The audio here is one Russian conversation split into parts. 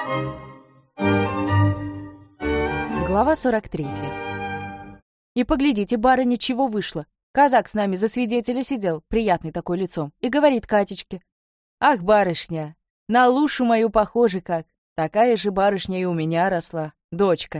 Глава 43. И поглядите, барыня, чего вышло. Казак с нами за свидетеля сидел, приятный такой лицом, и говорит Катечке: «Ах, барышня, на Лушу мою похожа как. Такая же барышня и у меня росла, дочка».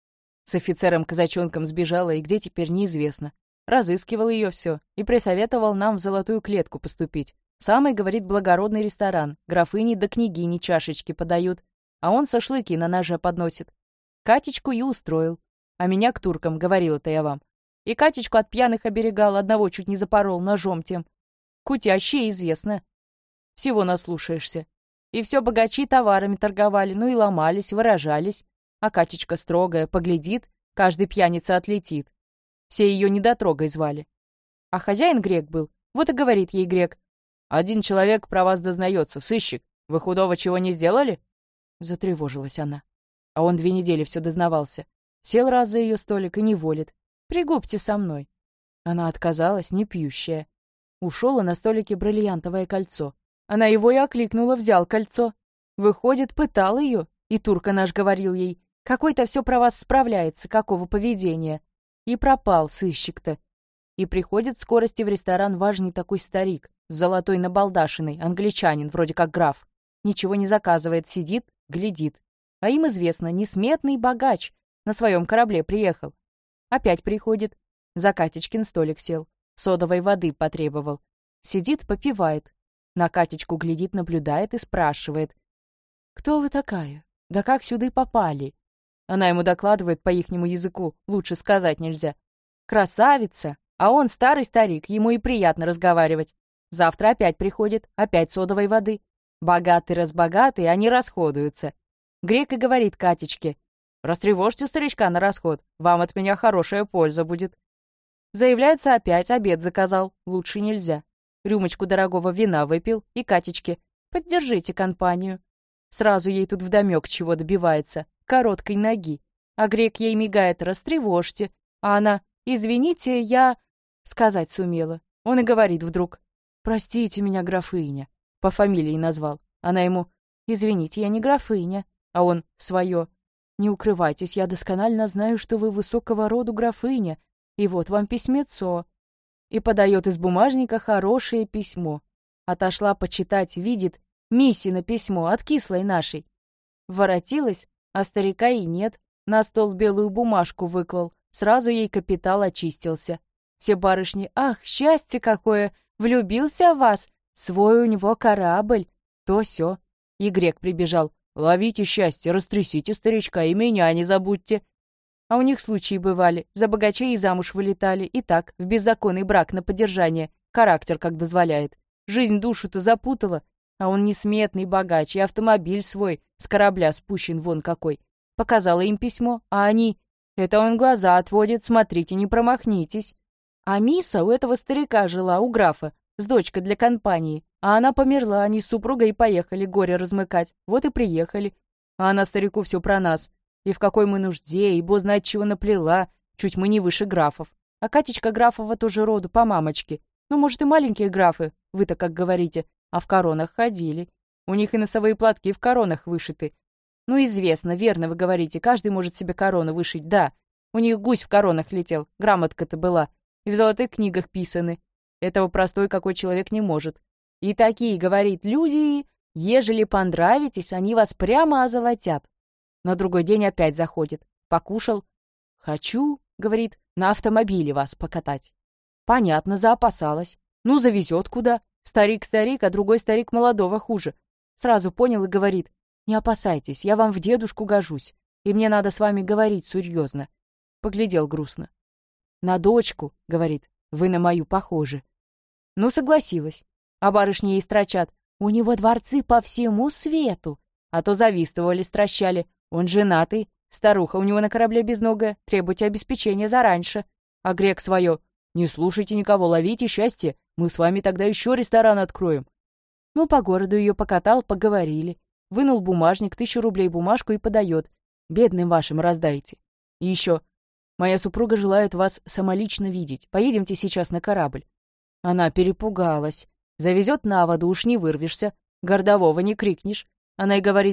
С офицером-казачонком сбежала, и где теперь неизвестно. Разыскивал ее все и присоветовал нам в золотую клетку поступить. Самый, говорит, благородный ресторан, графыни да княгини чашечки подают, а он шашлыки на ноже подносит. Катечку и устроил. А меня к туркам, говорила-то я вам. И Катечку от пьяных оберегал, одного чуть не запорол ножом тем. Кутящее известно. Всего наслушаешься. И все богачи товарами торговали, ну и ломались, выражались. А Катечка строгая, поглядит, каждый пьяница отлетит. Все ее недотрогой звали. А хозяин грек был, вот и говорит ей грек: «Один человек про вас дознается, сыщик. Вы худого чего не сделали?» Затревожилась она. А он 2 недели все дознавался. Сел раз за ее столик и не волит: «Пригубьте со мной». Она отказалась, не пьющая. Ушел, и на столике бриллиантовое кольцо. Она его и окликнула, взял кольцо. Выходит, пытал ее, и турка наш говорил ей: «Какой-то все про вас справляется, какого поведения». И пропал сыщик-то. И приходит в скорости в ресторан важный такой старик, с золотой набалдашиной, англичанин, вроде как граф. Ничего не заказывает, сидит, глядит. А им известно, несметный богач. На своем корабле приехал. Опять приходит. За Катечкин столик сел. Содовой воды потребовал. Сидит, попивает. На Катечку глядит, наблюдает и спрашивает: «Кто вы такая? Да как сюда попали?» Она ему докладывает по ихнему языку, лучше сказать нельзя. «Красавица!» А он старый старик, ему и приятно разговаривать. Завтра опять приходит, опять содовой воды. Богатый-разбогатый, они расходуются. Грек и говорит Катечке: «Растревожьте старичка на расход, вам от меня хорошая польза будет». Заявляется опять, обед заказал, лучше нельзя. Рюмочку дорогого вина выпил, и Катечке: «Поддержите компанию». Сразу ей тут вдомек чего добивается, короткой ноги. А грек ей мигает: «Растревожьте». А она: «Извините, я...» Сказать сумела. Он и говорит вдруг: «Простите меня, графыня». По фамилии назвал. Она ему: «Извините, я не графыня». А он свое: «Не укрывайтесь, я досконально знаю, что вы высокого роду графыня, и вот вам письмецо». И подает из бумажника хорошее письмо. Отошла почитать, видит: Миссино письмо от кислой нашей. Воротилась, а старика и нет. На стол белую бумажку выклал, сразу ей капитал очистился. Все барышни: «Ах, счастье какое! Влюбился в вас! Свой у него корабль!» То-сё. И грек прибежал: «Ловите счастье, растрясите старичка и меня не забудьте». А у них случаи бывали, за богачей и замуж вылетали, и так, в беззаконный брак на поддержание, характер как дозволяет. Жизнь душу-то запутала, а он несметный богач, и автомобиль свой с корабля спущен вон какой. Показала им письмо, а они: «Это он глаза отводит, смотрите, не промахнитесь». А Миса у этого старика жила, у графа, с дочкой для компании, а она померла, они с супругой поехали горе размыкать, вот и приехали. А она старику все про нас, и в какой мы нужде, и бо знает чего наплела, чуть мы не выше графов. А Катечка графова тоже роду, по мамочке. Ну, может, и маленькие графы, вы-то как говорите, а в коронах ходили. У них и носовые платки в коронах вышиты. Ну, известно, верно вы говорите, каждый может себе корону вышить, да. У них гусь в коронах летел, грамотка-то была, и в золотых книгах писаны. Этого простой какой человек не может. И такие, говорит, люди, ежели понравитесь, они вас прямо озолотят. На другой день опять заходит. Покушал. «Хочу, — говорит, — на автомобиле вас покатать». Понятно, заопасалась. Ну, завезет куда. Старик-старик, а другой старик молодого хуже. Сразу понял и говорит: «Не опасайтесь, я вам в дедушку гожусь, и мне надо с вами говорить серьезно». Поглядел грустно. «На дочку, — говорит, — вы на мою похожи». Ну, согласилась. А барышни ей строчат: «У него дворцы по всему свету». А то завистовали, стращали: «Он женатый, старуха у него на корабле безногая, требуйте обеспечения зараньше». А грек свое: «Не слушайте никого, ловите счастье, мы с вами тогда еще ресторан откроем». Ну, по городу ее покатал, поговорили. Вынул бумажник, 1000 рублей бумажку и подает: «Бедным вашим раздайте». И еще: «Моя супруга желает вас самолично видеть, поедемте сейчас на корабль». Она перепугалась. Завезет на воду, уж не вырвешься, городового не крикнешь. Она и говорит: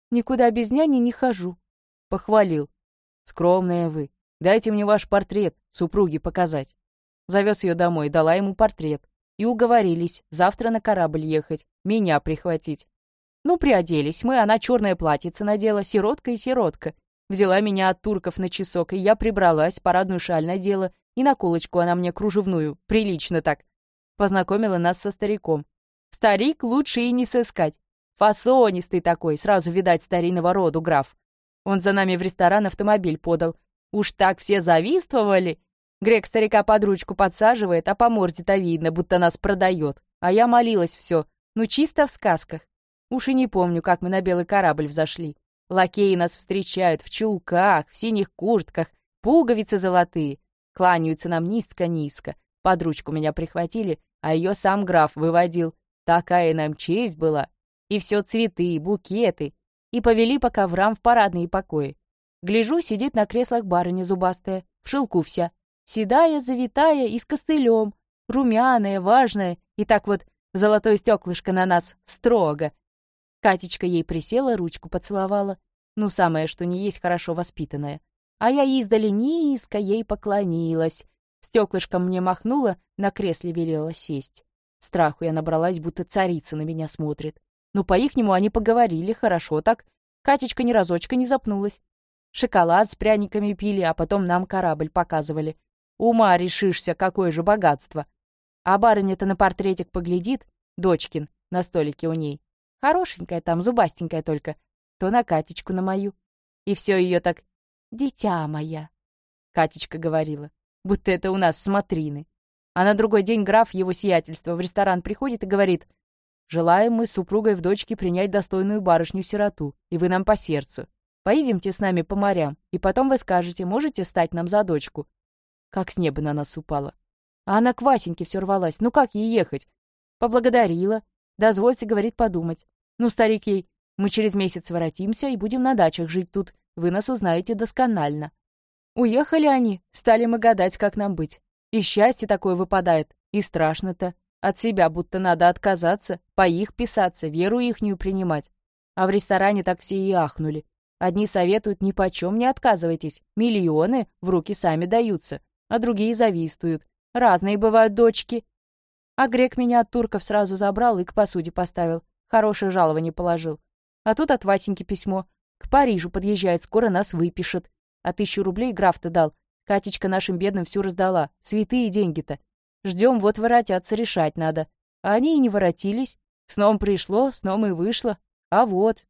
Никуда без няни не хожу. Похвалил. Скромная вы. Дайте мне ваш портрет, супруге показать. Завез ее домой, дала ему портрет. И уговорились завтра на корабль ехать, меня прихватить. Ну, приоделись мы, она черное платьице надела, сиротка и сиротка. Взяла меня от турков на часок, и я прибралась, парадную шаль надела, и наколочку она мне кружевную, прилично так. Познакомила нас со стариком. Старик лучше и не сыскать. Фасонистый такой, сразу видать старинного роду граф. Он за нами в ресторан автомобиль подал. Уж так все завистовали. Грек старика под ручку подсаживает, а по морде-то видно, будто нас продает. А я молилась все, ну чисто в сказках. Уж и не помню, как мы на белый корабль взошли. Лакеи нас встречают в чулках, в синих куртках, пуговицы золотые. Кланяются нам низко-низко. Под ручку меня прихватили, а ее сам граф выводил. Такая нам честь была. И все цветы, букеты. И повели по коврам в парадные покои. Гляжу, сидит на креслах барыня зубастая, в шелку вся. Седая, завитая и с костылем. Румяная, важная. И так вот золотое стеклышко на нас строго. Катечка ей присела, ручку поцеловала. Ну, самое, что не есть хорошо воспитанная. А я издали низко ей поклонилась. Стеклышком мне махнула, на кресле велела сесть. Страху я набралась, будто царица на меня смотрит. Ну, по-ихнему они поговорили, хорошо так. Катечка ни разочка не запнулась. Шоколад с пряниками пили, а потом нам корабль показывали. Ума решишься, какое же богатство. А барыня-то на портретик поглядит, дочкин, на столике у ней. Хорошенькая там, зубастенькая только. То на Катечку на мою. И все ее так: «Дитя моя», Катечка говорила, будто это у нас смотрины. А на другой день граф, его сиятельство, в ресторан приходит и говорит: «Желаем мы с супругой в дочке принять достойную барышню-сироту, и вы нам по сердцу. Поедемте с нами по морям, и потом вы скажете, можете стать нам за дочку». Как с неба на нас упала. А она к Васеньке все рвалась. Ну как ей ехать? Поблагодарила. Дозвольте, говорит, подумать. Ну, старик ей: «Мы через месяц воротимся и будем на дачах жить тут. Вы нас узнаете досконально». Уехали они, стали мы гадать, как нам быть. И счастье такое выпадает, и страшно-то. От себя будто надо отказаться, по их писаться, веру ихнюю принимать. А в ресторане так все и ахнули. Одни советуют: нипочем не отказывайтесь, миллионы в руки сами даются, а другие завистуют. Разные бывают дочки. А грек меня от турков сразу забрал и к посуде поставил. Хорошее жалование положил. А тут от Васеньки письмо. К Парижу подъезжает, скоро нас выпишет. А 1000 рублей граф-то дал. Катечка нашим бедным всю раздала. Святые деньги-то. Ждем, вот воротятся, решать надо. А они и не воротились. Сном пришло, сном и вышло. А вот.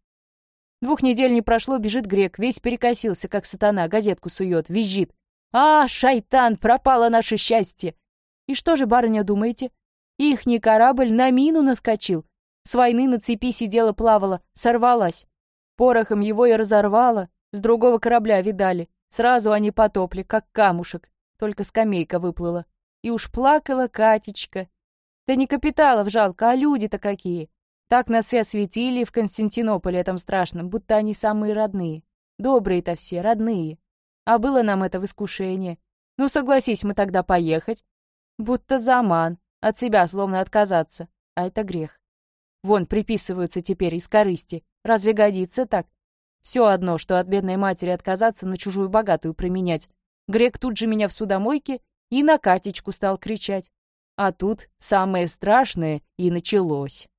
2 недель не прошло, бежит грек, весь перекосился, как сатана, газетку сует, визжит. «А, шайтан, пропало наше счастье!» И что же, барыня, думаете? Ихний корабль на мину наскочил. С войны на цепи сидела-плавала, сорвалась. Порохом его и разорвала. С другого корабля видали. Сразу они потопли, как камушек. Только скамейка выплыла. И уж плакала Катечка. Да не капиталов жалко, а люди-то какие. Так нас и осветили в Константинополе этом страшном, будто они самые родные. Добрые-то все, родные. А было нам это в искушение. Ну, согласись мы тогда поехать. Будто заман. От себя словно отказаться. А это грех. Вон, приписываются теперь из корысти. Разве годится так? Все одно, что от бедной матери отказаться, на чужую богатую променять. Грек тут же меня в судомойке и на Катечку стал кричать. А тут самое страшное и началось.